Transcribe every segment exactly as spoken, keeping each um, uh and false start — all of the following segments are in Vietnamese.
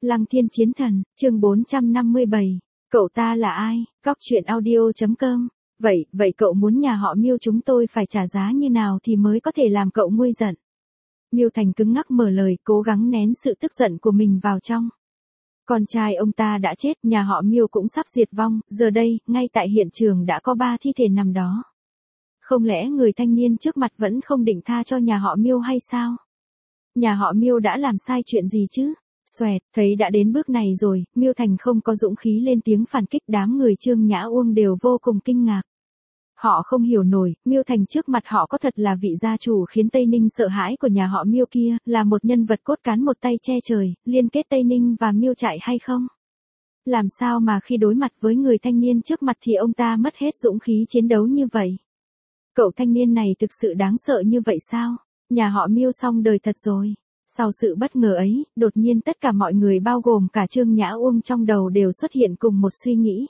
Lăng Thiên Chiến Thần, chương bốn trăm năm mươi bảy. Cậu ta là ai? Góc truyện audio chấm com. Vậy, vậy cậu muốn nhà họ Miêu chúng tôi phải trả giá như nào thì mới có thể làm cậu nguôi giận? Miêu Thành cứng ngắc mở lời, cố gắng nén sự tức giận của mình vào trong. Con trai ông ta đã chết, nhà họ Miêu cũng sắp diệt vong, giờ đây, ngay tại hiện trường đã có ba thi thể nằm đó. Không lẽ người thanh niên trước mặt vẫn không định tha cho nhà họ Miêu hay sao? Nhà họ Miêu đã làm sai chuyện gì chứ? Xoẹt, thấy đã đến bước này rồi, Miêu Thành không có dũng khí lên tiếng phản kích, đám người Trương Nhã Uông đều vô cùng kinh ngạc. Họ không hiểu nổi, Miêu Thành trước mặt họ có thật là vị gia chủ khiến Tây Ninh sợ hãi của nhà họ Miêu kia, là một nhân vật cốt cán một tay che trời, liên kết Tây Ninh và Miêu trại hay không? Làm sao mà khi đối mặt với người thanh niên trước mặt thì ông ta mất hết dũng khí chiến đấu như vậy? Cậu thanh niên này thực sự đáng sợ như vậy sao? Nhà họ Miêu xong đời thật rồi. Sau sự bất ngờ ấy, đột nhiên tất cả mọi người bao gồm cả Trương Nhã Uông trong đầu đều xuất hiện cùng một suy nghĩ.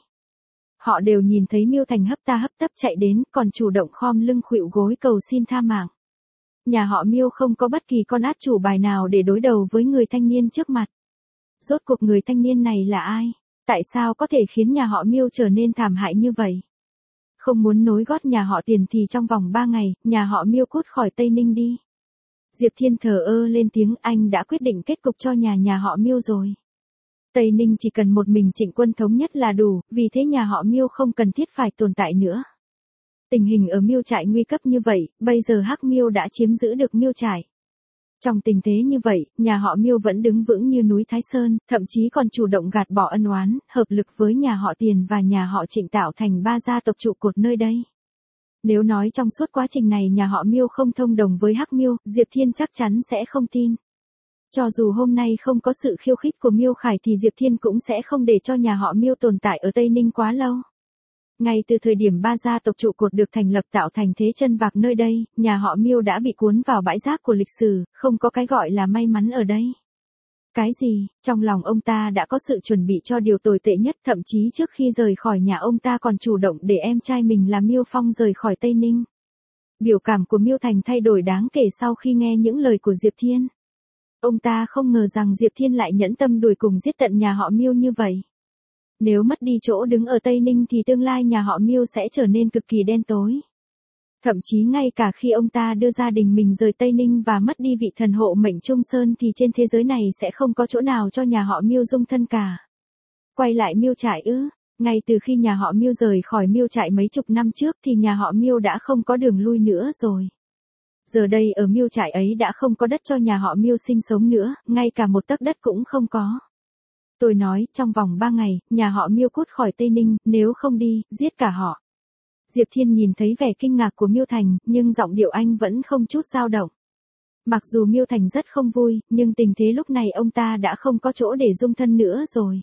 Họ đều nhìn thấy Miêu Thành hấp ta hấp tấp chạy đến, còn chủ động khom lưng khuỵu gối cầu xin tha mạng. Nhà họ Miêu không có bất kỳ con át chủ bài nào để đối đầu với người thanh niên trước mặt. Rốt cuộc người thanh niên này là ai? Tại sao có thể khiến nhà họ Miêu trở nên thảm hại như vậy? Không muốn nối gót nhà họ Tiền thì trong vòng ba ngày, nhà họ Miêu cút khỏi Tây Ninh đi. Diệp Thiên thờ ơ lên tiếng, anh đã quyết định kết cục cho nhà nhà họ Miêu rồi. Tây Ninh chỉ cần một mình Trịnh Quân thống nhất là đủ, vì thế nhà họ Miêu không cần thiết phải tồn tại nữa. Tình hình ở Miêu trại nguy cấp như vậy, bây giờ Hắc Miêu đã chiếm giữ được Miêu trại. Trong tình thế như vậy, nhà họ Miêu vẫn đứng vững như núi Thái Sơn, thậm chí còn chủ động gạt bỏ ân oán, hợp lực với nhà họ Tiền và nhà họ Trịnh tạo thành ba gia tộc trụ cột nơi đây. Nếu nói trong suốt quá trình này nhà họ Miêu không thông đồng với Hắc Miêu, Diệp Thiên chắc chắn sẽ không tin. Cho dù hôm nay không có sự khiêu khích của Miêu Khải thì Diệp Thiên cũng sẽ không để cho nhà họ Miêu tồn tại ở Tây Ninh quá lâu. Ngay từ thời điểm ba gia tộc trụ cột được thành lập tạo thành thế chân vạc nơi đây, nhà họ Miêu đã bị cuốn vào bãi rác của lịch sử, không có cái gọi là may mắn ở đây. Cái gì? Trong lòng ông ta đã có sự chuẩn bị cho điều tồi tệ nhất, thậm chí trước khi rời khỏi nhà ông ta còn chủ động để em trai mình là Miêu Phong rời khỏi Tây Ninh. Biểu cảm của Miêu Thành thay đổi đáng kể sau khi nghe những lời của Diệp Thiên. Ông ta không ngờ rằng Diệp Thiên lại nhẫn tâm đuổi cùng giết tận nhà họ Miêu như vậy. Nếu mất đi chỗ đứng ở Tây Ninh thì tương lai nhà họ Miêu sẽ trở nên cực kỳ đen tối. Thậm chí ngay cả khi ông ta đưa gia đình mình rời Tây Ninh và mất đi vị thần hộ mệnh Trung Sơn thì trên thế giới này sẽ không có chỗ nào cho nhà họ Miêu dung thân cả. Quay lại Miêu trại ư? Ngay từ khi nhà họ Miêu rời khỏi Miêu trại mấy chục năm trước thì nhà họ Miêu đã không có đường lui nữa rồi. Giờ đây ở Miêu trại ấy đã không có đất cho nhà họ Miêu sinh sống nữa, ngay cả một tấc đất cũng không có. Tôi nói, trong vòng ba ngày, nhà họ Miêu cút khỏi Tây Ninh, nếu không đi, giết cả họ. Diệp Thiên nhìn thấy vẻ kinh ngạc của Miêu Thành, nhưng giọng điệu anh vẫn không chút dao động. Mặc dù Miêu Thành rất không vui, nhưng tình thế lúc này ông ta đã không có chỗ để dung thân nữa rồi.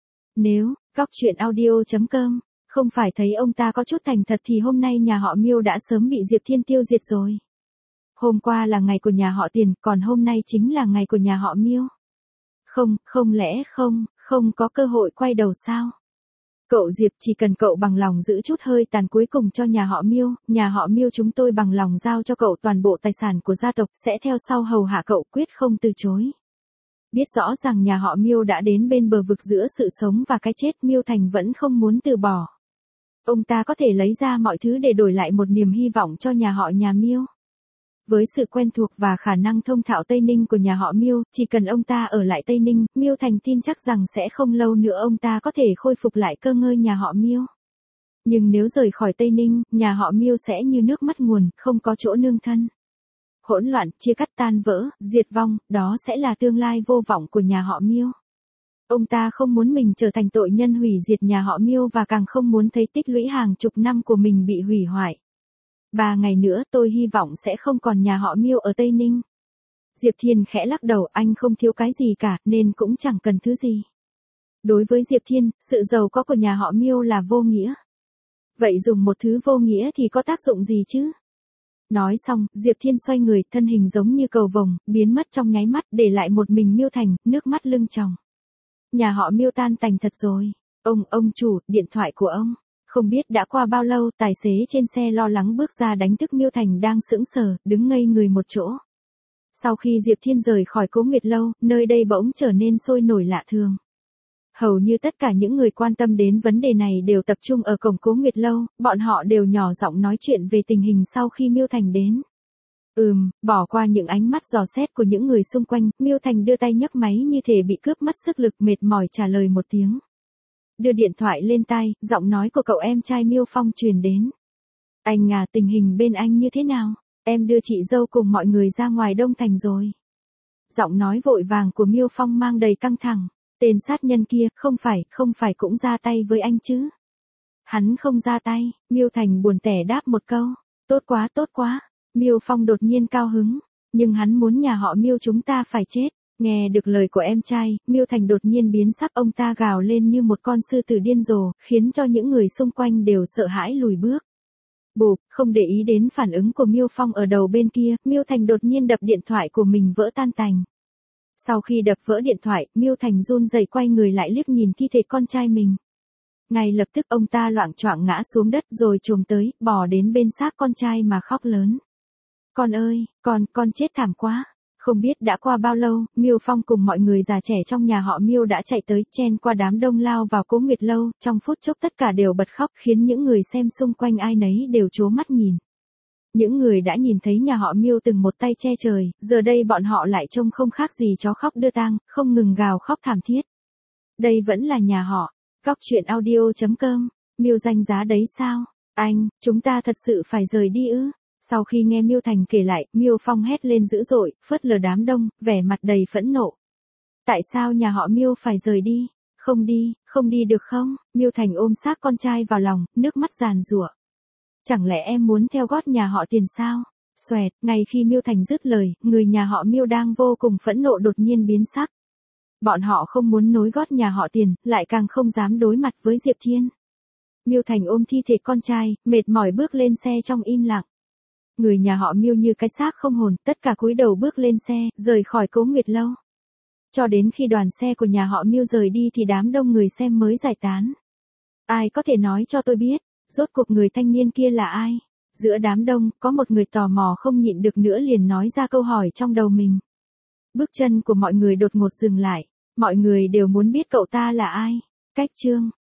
Nếu, góc truyện audio chấm com, không phải thấy ông ta có chút thành thật thì hôm nay nhà họ Miêu đã sớm bị Diệp Thiên tiêu diệt rồi. Hôm qua là ngày của nhà họ Tiền, còn hôm nay chính là ngày của nhà họ Miêu. Không, không lẽ không, không có cơ hội quay đầu sao? Cậu Diệp, chỉ cần cậu bằng lòng giữ chút hơi tàn cuối cùng cho nhà họ Miêu, nhà họ Miêu chúng tôi bằng lòng giao cho cậu toàn bộ tài sản của gia tộc, sẽ theo sau hầu hạ cậu, quyết không từ chối. Biết rõ rằng nhà họ Miêu đã đến bên bờ vực giữa sự sống và cái chết, Miêu Thành vẫn không muốn từ bỏ. Ông ta có thể lấy ra mọi thứ để đổi lại một niềm hy vọng cho nhà họ nhà Miêu. Với sự quen thuộc và khả năng thông thạo Tây Ninh của nhà họ Miêu, chỉ cần ông ta ở lại Tây Ninh, Miêu Thành tin chắc rằng sẽ không lâu nữa ông ta có thể khôi phục lại cơ ngơi nhà họ Miêu. Nhưng nếu rời khỏi Tây Ninh, nhà họ Miêu sẽ như nước mất nguồn, không có chỗ nương thân. Hỗn loạn, chia cắt tan vỡ, diệt vong, đó sẽ là tương lai vô vọng của nhà họ Miêu. Ông ta không muốn mình trở thành tội nhân hủy diệt nhà họ Miêu và càng không muốn thấy tích lũy hàng chục năm của mình bị hủy hoại. Ba ngày nữa tôi hy vọng sẽ không còn nhà họ Miêu ở Tây Ninh. Diệp Thiên khẽ lắc đầu, anh không thiếu cái gì cả, nên cũng chẳng cần thứ gì. Đối với Diệp Thiên, sự giàu có của nhà họ Miêu là vô nghĩa. Vậy dùng một thứ vô nghĩa thì có tác dụng gì chứ? Nói xong, Diệp Thiên xoay người, thân hình giống như cầu vồng, biến mất trong nháy mắt, để lại một mình Miêu Thành, nước mắt lưng tròng. Nhà họ Miêu tan tành thật rồi. Ông, ông chủ, điện thoại của ông. Không biết đã qua bao lâu, tài xế trên xe lo lắng bước ra đánh thức Miêu Thành đang sững sờ, đứng ngây người một chỗ. Sau khi Diệp Thiên rời khỏi Cố Nguyệt Lâu, nơi đây bỗng trở nên sôi nổi lạ thường. Hầu như tất cả những người quan tâm đến vấn đề này đều tập trung ở cổng Cố Nguyệt Lâu, bọn họ đều nhỏ giọng nói chuyện về tình hình sau khi Miêu Thành đến. Ừm, bỏ qua những ánh mắt dò xét của những người xung quanh, Miêu Thành đưa tay nhấc máy như thể bị cướp mất sức lực, mệt mỏi trả lời một tiếng. Đưa điện thoại lên tai, giọng nói của cậu em trai Miêu Phong truyền đến. Anh à, tình hình bên anh như thế nào? Em đưa chị dâu cùng mọi người ra ngoài Đông Thành rồi. Giọng nói vội vàng của Miêu Phong mang đầy căng thẳng. Tên sát nhân kia, không phải, không phải cũng ra tay với anh chứ? Hắn không ra tay, Miêu Thành buồn tẻ đáp một câu. Tốt quá, tốt quá. Miêu Phong đột nhiên cao hứng. Nhưng hắn muốn nhà họ Miêu chúng ta phải chết. Nghe được lời của em trai, Miêu Thành đột nhiên biến sắc, ông ta gào lên như một con sư tử điên rồ, khiến cho những người xung quanh đều sợ hãi lùi bước. Bụp, không để ý đến phản ứng của Miêu Phong ở đầu bên kia, Miêu Thành đột nhiên đập điện thoại của mình vỡ tan tành. Sau khi đập vỡ điện thoại, Miêu Thành run rẩy quay người lại liếc nhìn thi thể con trai mình. Ngay lập tức ông ta loạng choạng ngã xuống đất rồi chồm tới, bò đến bên xác con trai mà khóc lớn. Con ơi, con, con chết thảm quá. Không biết đã qua bao lâu, Miêu Phong cùng mọi người già trẻ trong nhà họ Miêu đã chạy tới, chen qua đám đông lao vào Cố Nguyệt Lâu, trong phút chốc tất cả đều bật khóc, khiến những người xem xung quanh ai nấy đều trố mắt nhìn. Những người đã nhìn thấy nhà họ Miêu từng một tay che trời, giờ đây bọn họ lại trông không khác gì chó khóc đưa tang, không ngừng gào khóc thảm thiết. Đây vẫn là nhà họ. Góc truyện audio chấm com. Miêu danh giá đấy sao? Anh, chúng ta thật sự phải rời đi ư? Sau khi nghe Miêu Thành kể lại, Miêu Phong hét lên dữ dội, phớt lờ đám đông, vẻ mặt đầy phẫn nộ. Tại sao nhà họ Miêu phải rời đi? Không đi, không đi được không? Miêu Thành ôm xác con trai vào lòng, nước mắt giàn giụa. Chẳng lẽ em muốn theo gót nhà họ Tiền sao? Xoẹt, ngay khi Miêu Thành dứt lời, người nhà họ Miêu đang vô cùng phẫn nộ đột nhiên biến sắc. Bọn họ không muốn nối gót nhà họ Tiền, lại càng không dám đối mặt với Diệp Thiên. Miêu Thành ôm thi thể con trai, mệt mỏi bước lên xe trong im lặng. Người nhà họ Miêu như cái xác không hồn, tất cả cúi đầu bước lên xe, rời khỏi Cố Nguyệt Lâu. Cho đến khi đoàn xe của nhà họ Miêu rời đi thì đám đông người xem mới giải tán. Ai có thể nói cho tôi biết, rốt cuộc người thanh niên kia là ai? Giữa đám đông, có một người tò mò không nhịn được nữa liền nói ra câu hỏi trong đầu mình. Bước chân của mọi người đột ngột dừng lại, mọi người đều muốn biết cậu ta là ai. Cách chương